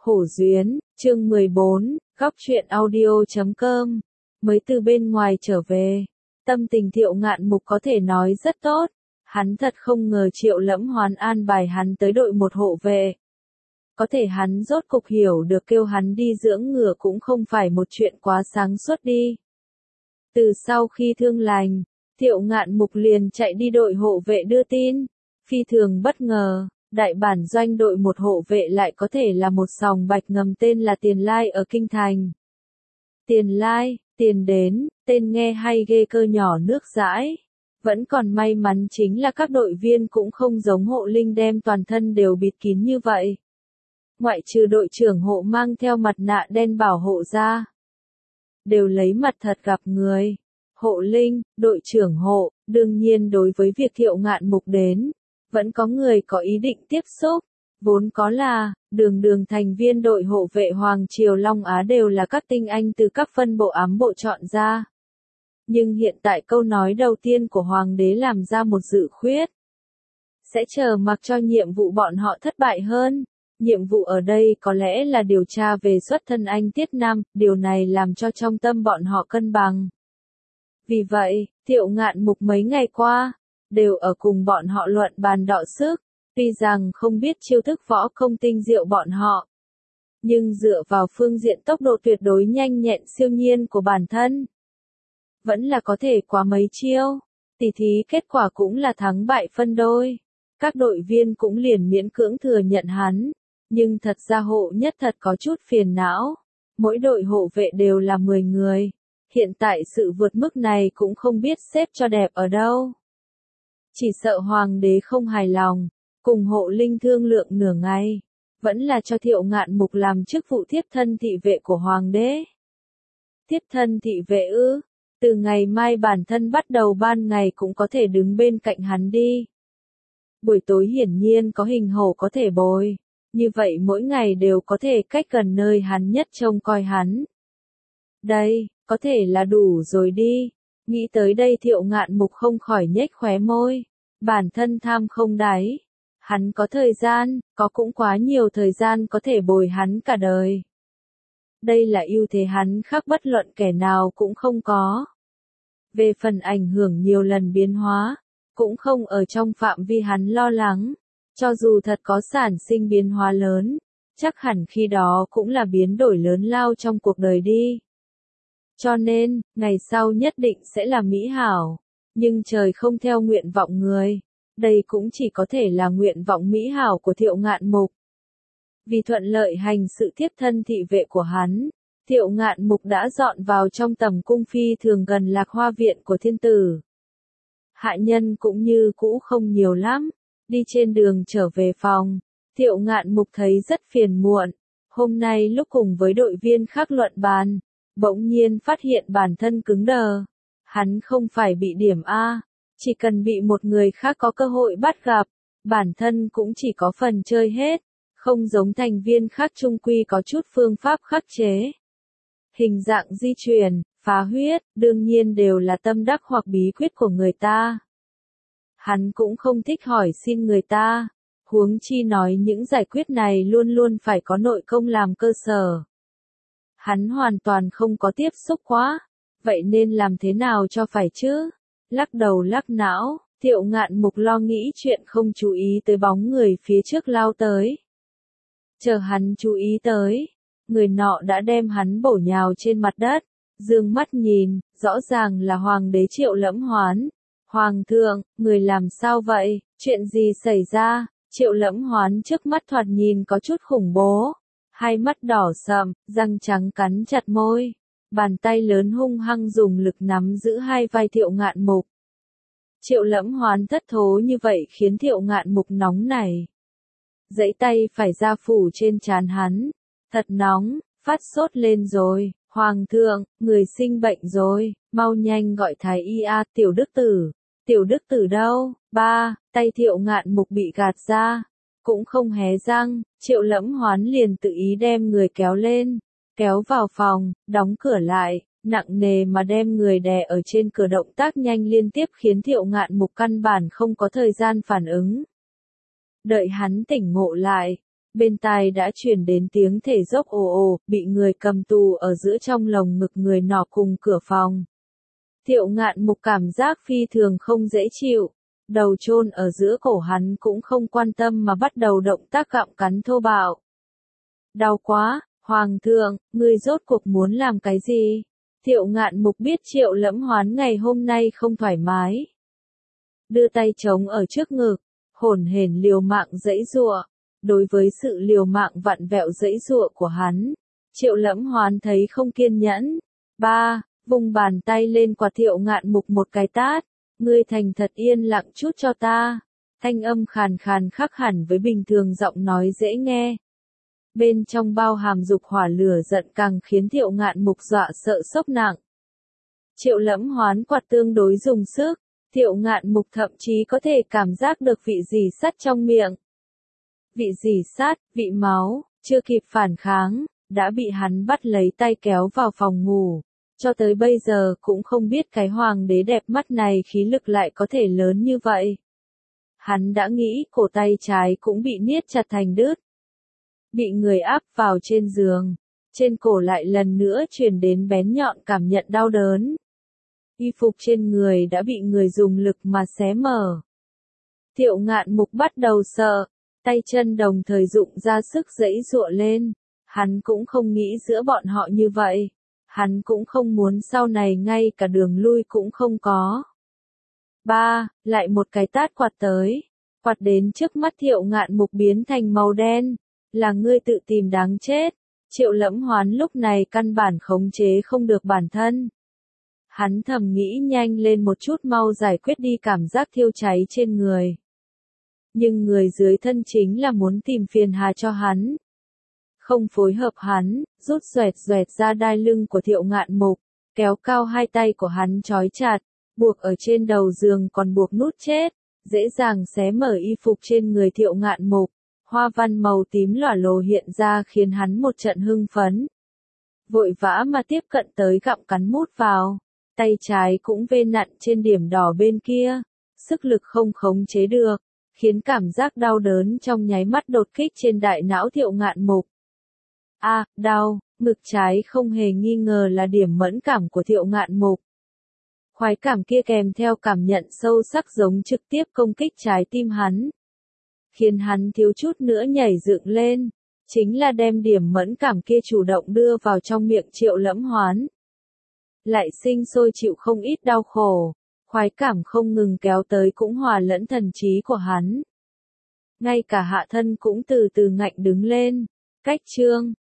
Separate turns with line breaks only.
Hổ Duyến, chương 14, góc truyện audio.com. Mới từ bên ngoài trở về, tâm tình Thiệu Ngạn Mục có thể nói rất tốt. Hắn thật không ngờ Triệu Lẫm Hoán an bài hắn tới đội một hộ vệ. Có thể hắn rốt cục hiểu được kêu hắn đi dưỡng ngựa cũng không phải một chuyện quá sáng suốt đi. Từ sau khi thương lành, Thiệu Ngạn Mục liền chạy đi đội hộ vệ đưa tin. Phi thường bất ngờ, đại bản doanh đội một hộ vệ lại có thể là một sòng bạch ngầm tên là Tiền Lai ở Kinh Thành. Tiền Lai, tiền đến, tên nghe hay ghê, cơ nhỏ nước dãi. Vẫn còn may mắn chính là các đội viên cũng không giống hộ linh đem toàn thân đều bịt kín như vậy. Ngoại trừ đội trưởng hộ mang theo mặt nạ đen bảo hộ ra, đều lấy mặt thật gặp người. Hộ linh, đội trưởng hộ, đương nhiên đối với việc Thiệu Ngạn Mục đến, vẫn có người có ý định tiếp xúc. Vốn có là, đường thành viên đội hộ vệ Hoàng Triều Long Á đều là các tinh anh từ các phân bộ ám bộ chọn ra. Nhưng hiện tại câu nói đầu tiên của Hoàng đế làm ra một dự khuyết. Sẽ chờ mặc cho nhiệm vụ bọn họ thất bại hơn. Nhiệm vụ ở đây có lẽ là điều tra về xuất thân anh Tiết Nam, điều này làm cho trong tâm bọn họ cân bằng. Vì vậy, Thiệu Ngạn Mục mấy ngày qua, đều ở cùng bọn họ luận bàn đọ sức. Tuy rằng không biết chiêu thức võ công tinh diệu bọn họ, nhưng dựa vào phương diện tốc độ tuyệt đối nhanh nhẹn siêu nhiên của bản thân, vẫn là có thể qua mấy chiêu. Tỉ thí kết quả cũng là thắng bại phân đôi. Các đội viên cũng liền miễn cưỡng thừa nhận hắn, nhưng thật ra hộ nhất thật có chút phiền não. Mỗi đội hộ vệ đều là 10 người. Hiện tại sự vượt mức này cũng không biết xếp cho đẹp ở đâu. Chỉ sợ Hoàng đế không hài lòng, cùng hộ linh thương lượng nửa ngày, vẫn là cho Thiệu Ngạn Mục làm chức vụ thiếp thân thị vệ của Hoàng đế. Thiếp thân thị vệ ư? Từ ngày mai bản thân bắt đầu ban ngày cũng có thể đứng bên cạnh hắn đi. Buổi tối hiển nhiên có hình hổ có thể bồi, như vậy mỗi ngày đều có thể cách gần nơi hắn nhất trông coi hắn. Đây, có thể là đủ rồi đi. Nghĩ tới đây Thiệu Ngạn Mục không khỏi nhếch khóe môi. Bản thân tham không đáy. Hắn có thời gian, có cũng quá nhiều thời gian có thể bồi hắn cả đời. Đây là ưu thế hắn khác bất luận kẻ nào cũng không có. Về phần ảnh hưởng nhiều lần biến hóa, cũng không ở trong phạm vi hắn lo lắng. Cho dù thật có sản sinh biến hóa lớn, chắc hẳn khi đó cũng là biến đổi lớn lao trong cuộc đời đi. Cho nên, ngày sau nhất định sẽ là mỹ hảo. Nhưng trời không theo nguyện vọng người. Đây cũng chỉ có thể là nguyện vọng mỹ hảo của Thiệu Ngạn Mục. Vì thuận lợi hành sự tiếp thân thị vệ của hắn, Thiệu Ngạn Mục đã dọn vào trong tầm cung phi thường gần Lạc Hoa viện của thiên tử. Hạ nhân cũng như cũ không nhiều lắm. Đi trên đường trở về phòng, Thiệu Ngạn Mục thấy rất phiền muộn. Hôm nay lúc cùng với đội viên khác luận bàn, bỗng nhiên phát hiện bản thân cứng đờ. Hắn không phải bị điểm A, chỉ cần bị một người khác có cơ hội bắt gặp, bản thân cũng chỉ có phần chơi hết, không giống thành viên khác chung quy có chút phương pháp khắc chế. Hình dạng di chuyển, phá huyết, đương nhiên đều là tâm đắc hoặc bí quyết của người ta. Hắn cũng không thích hỏi xin người ta, huống chi nói những giải quyết này luôn luôn phải có nội công làm cơ sở. Hắn hoàn toàn không có tiếp xúc quá, vậy nên làm thế nào cho phải chứ? Lắc đầu lắc não, Thiệu Ngạn Mục lo nghĩ chuyện không chú ý tới bóng người phía trước lao tới. Chờ hắn chú ý tới, người nọ đã đem hắn bổ nhào trên mặt đất, dương mắt nhìn, rõ ràng là Hoàng đế Triệu Lẫm Hoán. Hoàng thượng, người làm sao vậy, chuyện gì xảy ra? Triệu Lẫm Hoán trước mắt thoạt nhìn có chút khủng bố, hai mắt đỏ sậm, răng trắng cắn chặt môi, bàn tay lớn hung hăng dùng lực nắm giữ hai vai Thiệu Ngạn Mục. Triệu Lẫm Hoán thất thố như vậy khiến Thiệu Ngạn Mục nóng nảy. Giãy tay phải ra phủ trên trán hắn, thật nóng, phát sốt lên rồi. Hoàng thượng, người sinh bệnh rồi, mau nhanh gọi thái y a. Tiểu đức tử. Tiểu đức tử đâu? Ba, tay Thiệu Ngạn Mục bị gạt ra, cũng không hé răng. Triệu Lẫm Hoán liền tự ý đem người kéo lên, kéo vào phòng, đóng cửa lại, nặng nề mà đem người đè ở trên cửa, động tác nhanh liên tiếp khiến Thiệu Ngạn Mục căn bản không có thời gian phản ứng. Đợi hắn tỉnh ngộ lại, Bên tai đã chuyển đến tiếng thở dốc ồ ồ, bị người cầm tù ở giữa trong lồng ngực người nọ cùng cửa phòng. Thiệu Ngạn Mục cảm giác phi thường không dễ chịu, đầu chôn ở giữa cổ hắn cũng không quan tâm mà bắt đầu động tác gặm cắn thô bạo. Đau quá, Hoàng thượng, ngươi rốt cuộc muốn làm cái gì? Thiệu Ngạn Mục biết Triệu Lẫm Hoán ngày hôm nay không thoải mái. Đưa tay chống ở trước ngực, hổn hển liều mạng giãy giụa. Đối với sự liều mạng vặn vẹo giãy giụa của hắn, Triệu Lẫm Hoán thấy không kiên nhẫn. Ba, vùng bàn tay lên quạt Thiệu Ngạn Mục một cái tát. Ngươi thành thật yên lặng chút cho ta. Thanh âm khàn khàn khác hẳn với bình thường giọng nói dễ nghe. Bên trong bao hàm dục hỏa lửa giận càng khiến Thiệu Ngạn Mục dọa sợ sốc nặng. Triệu Lẫm Hoán quạt tương đối dùng sức, Thiệu Ngạn Mục thậm chí có thể cảm giác được vị rỉ sắt trong miệng. Vị rỉ sắt, vị máu, chưa kịp phản kháng, đã bị hắn bắt lấy tay kéo vào phòng ngủ. Cho tới bây giờ cũng không biết cái hoàng đế đẹp mắt này khí lực lại có thể lớn như vậy. Hắn đã nghĩ cổ tay trái cũng bị niết chặt thành đứt. Bị người áp vào trên giường, trên cổ lại lần nữa truyền đến bén nhọn cảm nhận đau đớn. Y phục trên người đã bị người dùng lực mà xé mở. Thiệu Ngạn Mục bắt đầu sợ, tay chân đồng thời dụng ra sức giãy giụa lên. Hắn cũng không nghĩ giữa bọn họ như vậy. Hắn cũng không muốn sau này ngay cả đường lui cũng không có. Ba, lại một cái tát quạt tới. Quạt đến trước mắt Thiệu Ngạn Mục biến thành màu đen. Là ngươi tự tìm đáng chết. Triệu Lẫm Hoán lúc này căn bản khống chế không được bản thân. Hắn thầm nghĩ nhanh lên một chút mau giải quyết đi cảm giác thiêu cháy trên người. Nhưng người dưới thân chính là muốn tìm phiền hà cho hắn. Không phối hợp hắn, rút xoẹt xoẹt ra đai lưng của Thiệu Ngạn Mục, kéo cao hai tay của hắn trói chặt, buộc ở trên đầu giường còn buộc nút chết, dễ dàng xé mở y phục trên người Thiệu Ngạn Mục. Hoa văn màu tím lỏa lồ hiện ra khiến hắn một trận hưng phấn. Vội vã mà tiếp cận tới gặm cắn mút vào, tay trái cũng vê nặn trên điểm đỏ bên kia, sức lực không khống chế được, khiến cảm giác đau đớn trong nháy mắt đột kích trên đại não Thiệu Ngạn Mục. Đau, ngực trái không hề nghi ngờ là điểm mẫn cảm của Thiệu Ngạn Mục. Khoái cảm kia kèm theo cảm nhận sâu sắc giống trực tiếp công kích trái tim hắn. Khiến hắn thiếu chút nữa nhảy dựng lên, chính là đem điểm mẫn cảm kia chủ động đưa vào trong miệng Triệu Lẫm Hoán. Lại sinh sôi chịu không ít đau khổ, khoái cảm không ngừng kéo tới cũng hòa lẫn thần trí của hắn. Ngay cả hạ thân cũng từ từ ngạnh đứng lên. Cách chương